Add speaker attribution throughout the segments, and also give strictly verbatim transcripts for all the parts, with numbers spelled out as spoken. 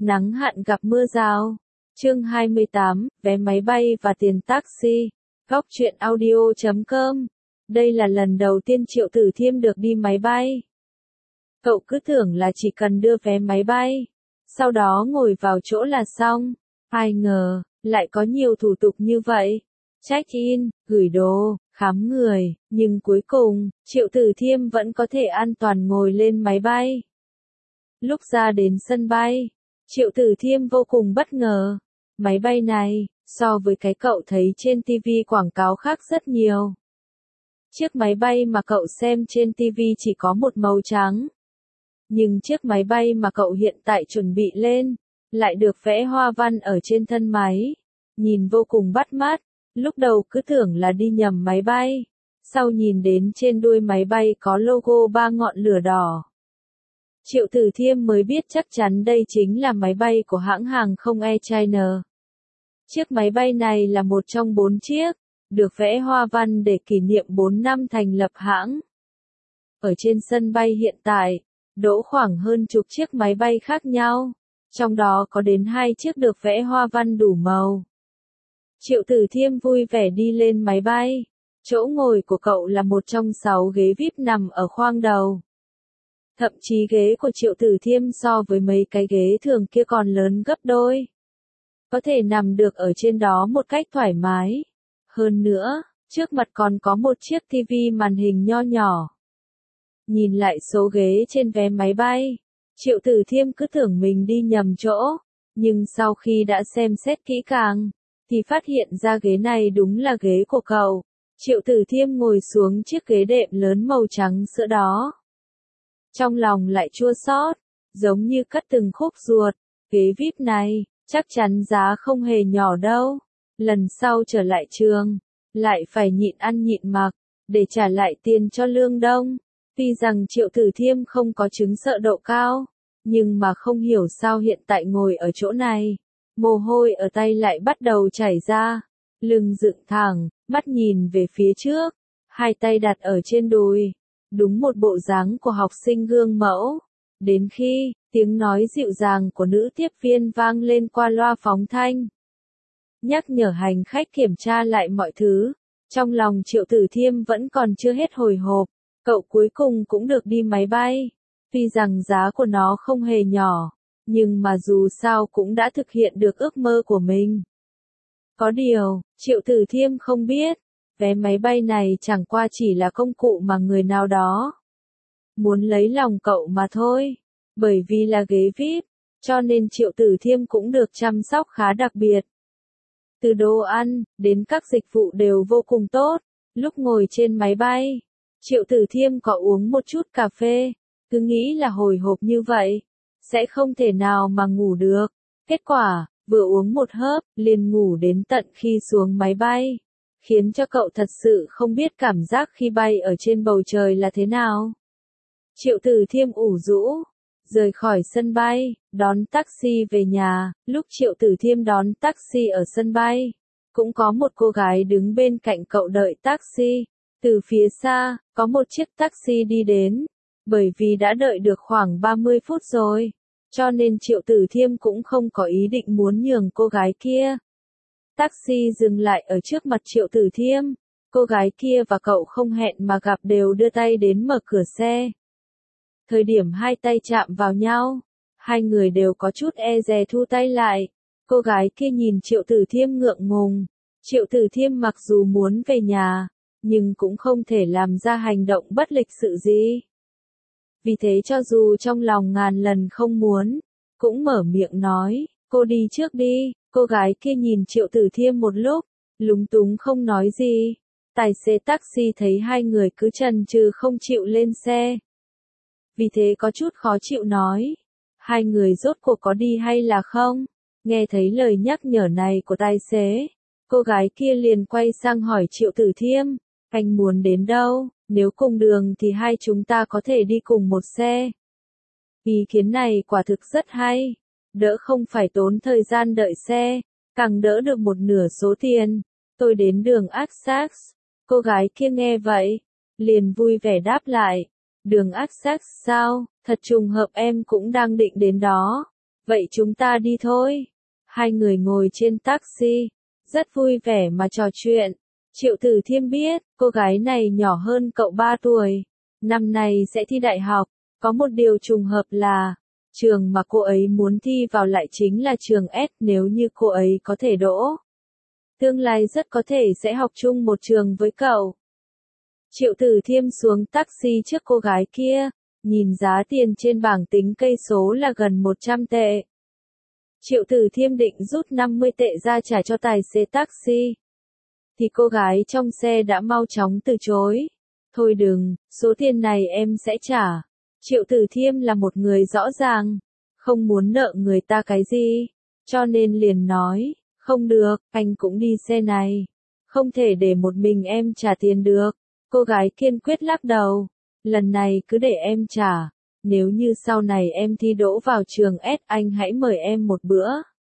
Speaker 1: nắng hạn gặp mưa rào. Chương hai mươi tám, vé máy bay và tiền taxi. Góc truyện audio chấm com. Đây là lần đầu tiên Triệu Tử Thiêm được đi máy bay. Cậu cứ tưởng là chỉ cần đưa vé máy bay, sau đó ngồi vào chỗ là xong. Ai ngờ, lại có nhiều thủ tục như vậy. Check-in, gửi đồ, khám người, nhưng cuối cùng, Triệu Tử Thiêm vẫn có thể an toàn ngồi lên máy bay. Lúc ra đến sân bay, Triệu Tử Thiêm vô cùng bất ngờ. Máy bay này, so với cái cậu thấy trên ti vi quảng cáo khác rất nhiều. Chiếc máy bay mà cậu xem trên ti vi chỉ có một màu trắng. Nhưng chiếc máy bay mà cậu hiện tại chuẩn bị lên, lại được vẽ hoa văn ở trên thân máy. Nhìn vô cùng bắt mắt, lúc đầu cứ tưởng là đi nhầm máy bay. Sau nhìn đến trên đuôi máy bay có logo ba ngọn lửa đỏ. Triệu Tử Thiêm mới biết chắc chắn đây chính là máy bay của hãng hàng không Air China. Chiếc máy bay này là một trong bốn chiếc, được vẽ hoa văn để kỷ niệm bốn năm thành lập hãng. Ở trên sân bay hiện tại, đỗ khoảng hơn chục chiếc máy bay khác nhau, trong đó có đến hai chiếc được vẽ hoa văn đủ màu. Triệu Tử Thiêm vui vẻ đi lên máy bay, chỗ ngồi của cậu là một trong sáu ghế vi ai pi nằm ở khoang đầu. Thậm chí ghế của Triệu Tử Thiêm so với mấy cái ghế thường kia còn lớn gấp đôi. Có thể nằm được ở trên đó một cách thoải mái. Hơn nữa, trước mặt còn có một chiếc ti vi màn hình nho nhỏ. Nhìn lại số ghế trên vé máy bay, Triệu Tử Thiêm cứ tưởng mình đi nhầm chỗ, nhưng sau khi đã xem xét kỹ càng, thì phát hiện ra ghế này đúng là ghế của cậu. Triệu Tử Thiêm ngồi xuống chiếc ghế đệm lớn màu trắng sữa đó. Trong lòng lại chua xót, giống như cắt từng khúc ruột, ghế vi ai pi này, chắc chắn giá không hề nhỏ đâu. Lần sau trở lại trường, lại phải nhịn ăn nhịn mặc, để trả lại tiền cho lương đông. Tuy rằng Triệu Tử Thiêm không có chứng sợ độ cao, nhưng mà không hiểu sao hiện tại ngồi ở chỗ này, mồ hôi ở tay lại bắt đầu chảy ra, lưng dựng thẳng, mắt nhìn về phía trước, hai tay đặt ở trên đùi, đúng một bộ dáng của học sinh gương mẫu. Đến khi, tiếng nói dịu dàng của nữ tiếp viên vang lên qua loa phóng thanh, nhắc nhở hành khách kiểm tra lại mọi thứ. Trong lòng Triệu Tử Thiêm vẫn còn chưa hết hồi hộp, cậu cuối cùng cũng được đi máy bay. Tuy rằng giá của nó không hề nhỏ, nhưng mà dù sao cũng đã thực hiện được ước mơ của mình. Có điều, Triệu Tử Thiêm không biết, vé máy bay này chẳng qua chỉ là công cụ mà người nào đó muốn lấy lòng cậu mà thôi. Bởi vì là ghế vi ai pi, cho nên Triệu Tử Thiêm cũng được chăm sóc khá đặc biệt. Từ đồ ăn, đến các dịch vụ đều vô cùng tốt. Lúc ngồi trên máy bay, Triệu Tử Thiêm có uống một chút cà phê, cứ nghĩ là hồi hộp như vậy, sẽ không thể nào mà ngủ được. Kết quả, vừa uống một hớp, liền ngủ đến tận khi xuống máy bay, khiến cho cậu thật sự không biết cảm giác khi bay ở trên bầu trời là thế nào. Triệu Tử Thiêm ủ rũ, rời khỏi sân bay, đón taxi về nhà. Lúc Triệu Tử Thiêm đón taxi ở sân bay, cũng có một cô gái đứng bên cạnh cậu đợi taxi. Từ phía xa, có một chiếc taxi đi đến. Bởi vì đã đợi được khoảng ba mươi phút rồi, cho nên Triệu Tử Thiêm cũng không có ý định muốn nhường cô gái kia. Taxi dừng lại ở trước mặt Triệu Tử Thiêm. Cô gái kia và cậu không hẹn mà gặp đều đưa tay đến mở cửa xe. Thời điểm hai tay chạm vào nhau, hai người đều có chút e dè thu tay lại. Cô gái kia nhìn Triệu Tử Thiêm ngượng ngùng. Triệu Tử Thiêm mặc dù muốn về nhà, nhưng cũng không thể làm ra hành động bất lịch sự gì. Vì thế cho dù trong lòng ngàn lần không muốn, cũng mở miệng nói, cô đi trước đi. Cô gái kia nhìn Triệu Tử Thiêm một lúc, lúng túng không nói gì. Tài xế taxi thấy hai người cứ chần chừ không chịu lên xe, vì thế có chút khó chịu nói, hai người rốt cuộc có đi hay là không? Nghe thấy lời nhắc nhở này của tài xế, cô gái kia liền quay sang hỏi Triệu Tử Thiêm, anh muốn đến đâu? Nếu cùng đường thì hai chúng ta có thể đi cùng một xe. Ý kiến này quả thực rất hay, đỡ không phải tốn thời gian đợi xe, càng đỡ được một nửa số tiền. Tôi đến đường Axax. Cô gái kia nghe vậy, liền vui vẻ đáp lại. Đường Axax sao? Thật trùng hợp em cũng đang định đến đó. Vậy chúng ta đi thôi. Hai người ngồi trên taxi, rất vui vẻ mà trò chuyện. Triệu Tử Thiêm biết, cô gái này nhỏ hơn cậu ba tuổi. Năm nay sẽ thi đại học, có một điều trùng hợp là, trường mà cô ấy muốn thi vào lại chính là trường S nếu như cô ấy có thể đỗ. Tương lai rất có thể sẽ học chung một trường với cậu. Triệu Tử Thiêm xuống taxi trước cô gái kia, nhìn giá tiền trên bảng tính cây số là gần một trăm tệ. Triệu Tử Thiêm định rút năm mươi tệ ra trả cho tài xế taxi. Thì cô gái trong xe đã mau chóng từ chối. Thôi đừng, số tiền này em sẽ trả. Triệu Tử Thiêm là một người rõ ràng, không muốn nợ người ta cái gì, cho nên liền nói, không được, anh cũng đi xe này. Không thể để một mình em trả tiền được. Cô gái kiên quyết lắc đầu, lần này cứ để em trả. Nếu như sau này em thi đỗ vào trường S anh hãy mời em một bữa.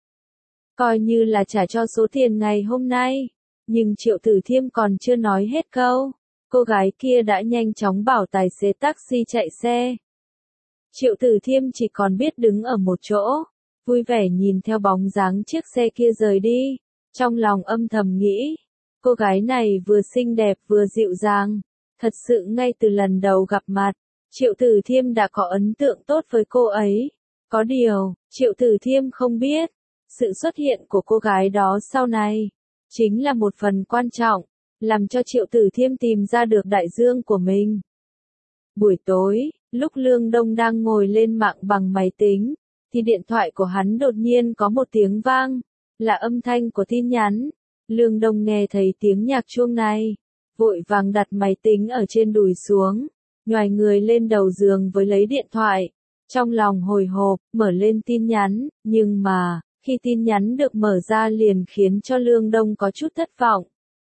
Speaker 1: Coi như là trả cho số tiền ngày hôm nay. Nhưng Triệu Tử Thiêm còn chưa nói hết câu. Cô gái kia đã nhanh chóng bảo tài xế taxi chạy xe. Triệu Tử Thiêm chỉ còn biết đứng ở một chỗ, vui vẻ nhìn theo bóng dáng chiếc xe kia rời đi. Trong lòng âm thầm nghĩ, cô gái này vừa xinh đẹp vừa dịu dàng. Thật sự ngay từ lần đầu gặp mặt, Triệu Tử Thiêm đã có ấn tượng tốt với cô ấy. Có điều, Triệu Tử Thiêm không biết, sự xuất hiện của cô gái đó sau này, chính là một phần quan trọng, làm cho Triệu Tử Thiêm tìm ra được đại dương của mình. Buổi tối, lúc Lương Đông đang ngồi lên mạng bằng máy tính, thì điện thoại của hắn đột nhiên có một tiếng vang, là âm thanh của tin nhắn. Lương Đông nghe thấy tiếng nhạc chuông này, vội vàng đặt máy tính ở trên đùi xuống, nhoài người lên đầu giường với lấy điện thoại. Trong lòng hồi hộp, mở lên tin nhắn, nhưng mà, khi tin nhắn được mở ra liền khiến cho Lương Đông có chút thất vọng.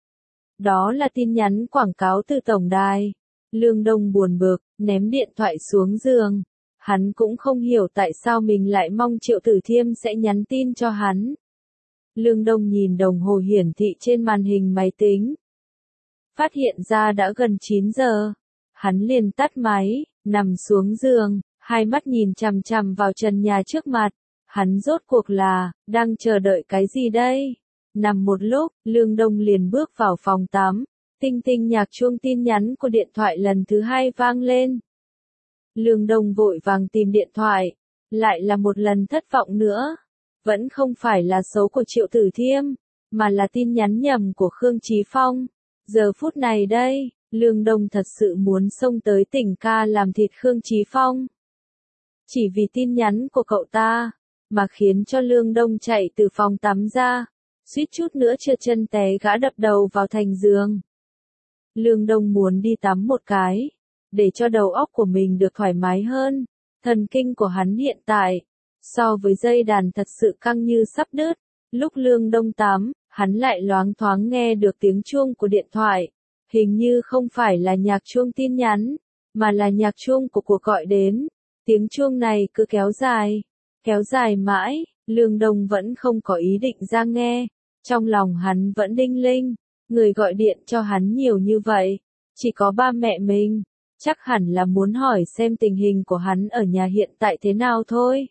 Speaker 1: Đó là tin nhắn quảng cáo từ tổng đài. Lương Đông buồn bực, ném điện thoại xuống giường. Hắn cũng không hiểu tại sao mình lại mong Triệu Tử Thiêm sẽ nhắn tin cho hắn. Lương Đông nhìn đồng hồ hiển thị trên màn hình máy tính. Phát hiện ra đã gần chín giờ. Hắn liền tắt máy, nằm xuống giường, hai mắt nhìn chằm chằm vào trần nhà trước mặt. Hắn rốt cuộc là, đang chờ đợi cái gì đây? Nằm một lúc, Lương Đông liền bước vào phòng tắm. Tinh tinh nhạc chuông tin nhắn của điện thoại lần thứ hai vang lên. Lương Đông vội vàng tìm điện thoại. Lại là một lần thất vọng nữa. Vẫn không phải là số của Triệu Tử Thiêm, mà là tin nhắn nhầm của Khương Chí Phong. Giờ phút này đây, Lương Đông thật sự muốn xông tới tỉnh ca làm thịt Khương Chí Phong. Chỉ vì tin nhắn của cậu ta, mà khiến cho Lương Đông chạy từ phòng tắm ra, suýt chút nữa trượt chân té gã đập đầu vào thành giường. Lương Đông muốn đi tắm một cái, để cho đầu óc của mình được thoải mái hơn. Thần kinh của hắn hiện tại, so với dây đàn thật sự căng như sắp đứt. Lúc Lương Đông tắm, hắn lại loáng thoáng nghe được tiếng chuông của điện thoại. Hình như không phải là nhạc chuông tin nhắn, mà là nhạc chuông của cuộc gọi đến. Tiếng chuông này cứ kéo dài, kéo dài mãi, Lương Đông vẫn không có ý định ra nghe. Trong lòng hắn vẫn đinh linh, người gọi điện cho hắn nhiều như vậy, chỉ có ba mẹ mình, chắc hẳn là muốn hỏi xem tình hình của hắn ở nhà hiện tại thế nào thôi.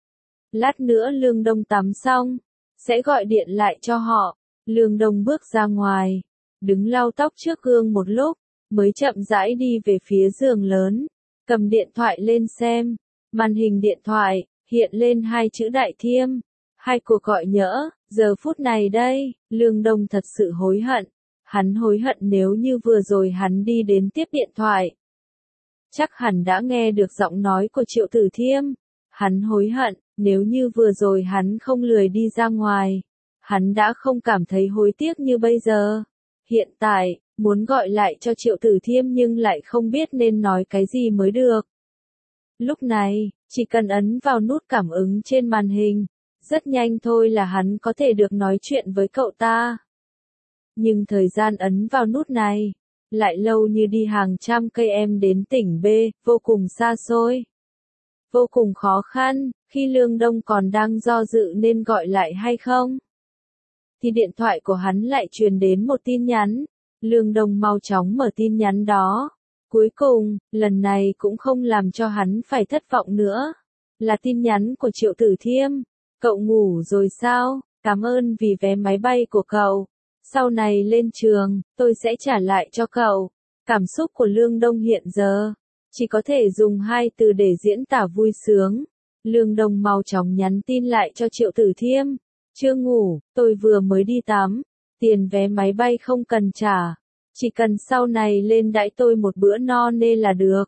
Speaker 1: Lát nữa Lương Đông tắm xong, sẽ gọi điện lại cho họ. Lương Đông bước ra ngoài, đứng lau tóc trước gương một lúc, mới chậm rãi đi về phía giường lớn, cầm điện thoại lên xem. Màn hình điện thoại, hiện lên hai chữ Đại Thiêm, hai cuộc gọi nhỡ. Giờ phút này đây, Lương Đông thật sự hối hận. Hắn hối hận nếu như vừa rồi hắn đi đến tiếp điện thoại, chắc hẳn đã nghe được giọng nói của Triệu Tử Thiêm. Hắn hối hận, nếu như vừa rồi hắn không lười đi ra ngoài, hắn đã không cảm thấy hối tiếc như bây giờ. Hiện tại, muốn gọi lại cho Triệu Tử Thiêm nhưng lại không biết nên nói cái gì mới được. Lúc này, chỉ cần ấn vào nút cảm ứng trên màn hình, rất nhanh thôi là hắn có thể được nói chuyện với cậu ta. Nhưng thời gian ấn vào nút này, lại lâu như đi hàng trăm cây em đến tỉnh B, vô cùng xa xôi. Vô cùng khó khăn, khi Lương Đông còn đang do dự nên gọi lại hay không. Thì điện thoại của hắn lại truyền đến một tin nhắn. Lương Đông mau chóng mở tin nhắn đó. Cuối cùng, lần này cũng không làm cho hắn phải thất vọng nữa. Là tin nhắn của Triệu Tử Thiêm. Cậu ngủ rồi sao? Cảm ơn vì vé máy bay của cậu. Sau này lên trường, tôi sẽ trả lại cho cậu. Cảm xúc của Lương Đông hiện giờ, chỉ có thể dùng hai từ để diễn tả vui sướng. Lương Đông mau chóng nhắn tin lại cho Triệu Tử Thiêm. Chưa ngủ, tôi vừa mới đi tắm. Tiền vé máy bay không cần trả. Chỉ cần sau này lên đãi tôi một bữa no nê là được.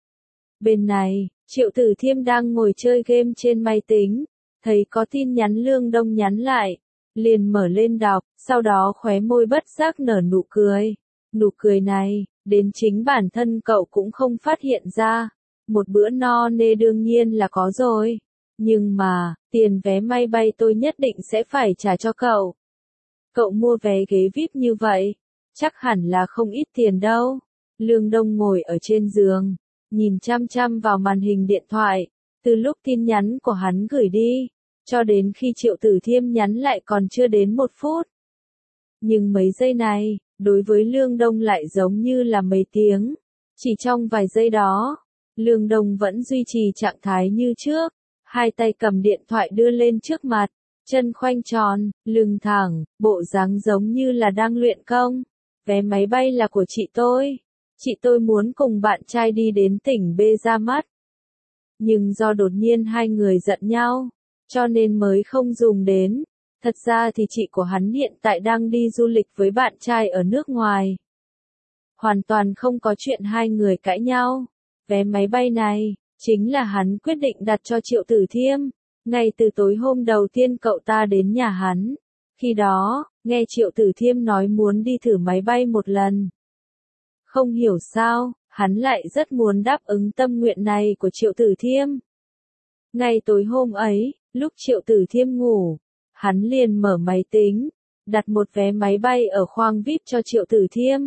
Speaker 1: Bên này, Triệu Tử Thiêm đang ngồi chơi game trên máy tính. Thấy có tin nhắn Lương Đông nhắn lại. Liền mở lên đọc, sau đó khóe môi bất giác nở nụ cười. Nụ cười này, đến chính bản thân cậu cũng không phát hiện ra. Một bữa no nê đương nhiên là có rồi. Nhưng mà, tiền vé máy bay tôi nhất định sẽ phải trả cho cậu. Cậu mua vé ghế vi ai pi như vậy, chắc hẳn là không ít tiền đâu. Lương Đông ngồi ở trên giường, nhìn chăm chăm vào màn hình điện thoại. Từ lúc tin nhắn của hắn gửi đi, cho đến khi Triệu Tử Thiêm nhắn lại còn chưa đến một phút. Nhưng mấy giây này, đối với Lương Đông lại giống như là mấy tiếng. Chỉ trong vài giây đó, Lương Đông vẫn duy trì trạng thái như trước. Hai tay cầm điện thoại đưa lên trước mặt, chân khoanh tròn, lưng thẳng, bộ dáng giống như là đang luyện công. Vé máy bay là của chị tôi. Chị tôi muốn cùng bạn trai đi đến tỉnh B ra mắt. Nhưng do đột nhiên hai người giận nhau, cho nên mới không dùng đến. Thật ra thì chị của hắn hiện tại đang đi du lịch với bạn trai ở nước ngoài. Hoàn toàn không có chuyện hai người cãi nhau. Vé máy bay này, chính là hắn quyết định đặt cho Triệu Tử Thiêm. Ngay từ tối hôm đầu tiên cậu ta đến nhà hắn. Khi đó, nghe Triệu Tử Thiêm nói muốn đi thử máy bay một lần. Không hiểu sao, hắn lại rất muốn đáp ứng tâm nguyện này của Triệu Tử Thiêm. Ngay tối hôm ấy, lúc Triệu Tử Thiêm ngủ, hắn liền mở máy tính, đặt một vé máy bay ở khoang vi ai pi cho Triệu Tử Thiêm.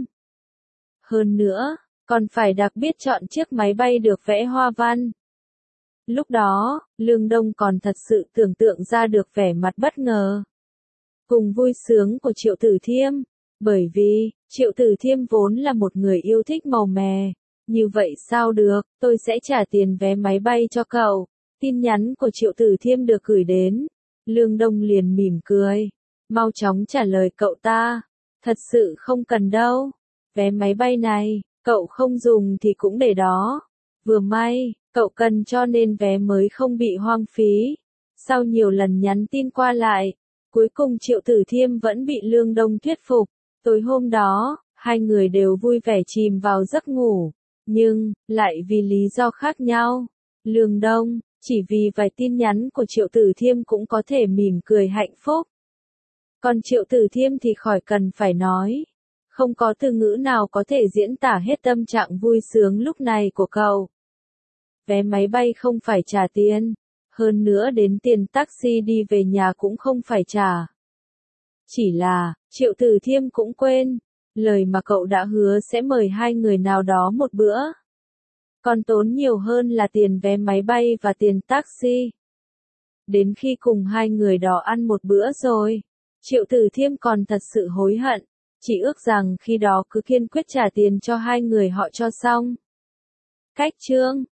Speaker 1: Hơn nữa, còn phải đặc biệt chọn chiếc máy bay được vẽ hoa văn. Lúc đó, Lương Đông còn thật sự tưởng tượng ra được vẻ mặt bất ngờ cùng vui sướng của Triệu Tử Thiêm, bởi vì, Triệu Tử Thiêm vốn là một người yêu thích màu mè. Như vậy sao được, tôi sẽ trả tiền vé máy bay cho cậu. Tin nhắn của Triệu Tử Thiêm được gửi đến. Lương Đông liền mỉm cười, mau chóng trả lời cậu ta. Thật sự không cần đâu. Vé máy bay này, cậu không dùng thì cũng để đó. Vừa may, cậu cần cho nên vé mới không bị hoang phí. Sau nhiều lần nhắn tin qua lại, cuối cùng Triệu Tử Thiêm vẫn bị Lương Đông thuyết phục. Tối hôm đó, hai người đều vui vẻ chìm vào giấc ngủ. Nhưng, lại vì lý do khác nhau. Lương Đông, chỉ vì vài tin nhắn của Triệu Tử Thiêm cũng có thể mỉm cười hạnh phúc. Còn Triệu Tử Thiêm thì khỏi cần phải nói. Không có từ ngữ nào có thể diễn tả hết tâm trạng vui sướng lúc này của cậu. Vé máy bay không phải trả tiền. Hơn nữa đến tiền taxi đi về nhà cũng không phải trả. Chỉ là, Triệu Tử Thiêm cũng quên. Lời mà cậu đã hứa sẽ mời hai người nào đó một bữa. Còn tốn nhiều hơn là tiền vé máy bay và tiền taxi. Đến khi cùng hai người đó ăn một bữa rồi, Triệu Tử Thiêm còn thật sự hối hận. Chỉ ước rằng khi đó cứ kiên quyết trả tiền cho hai người họ cho xong. Cách chương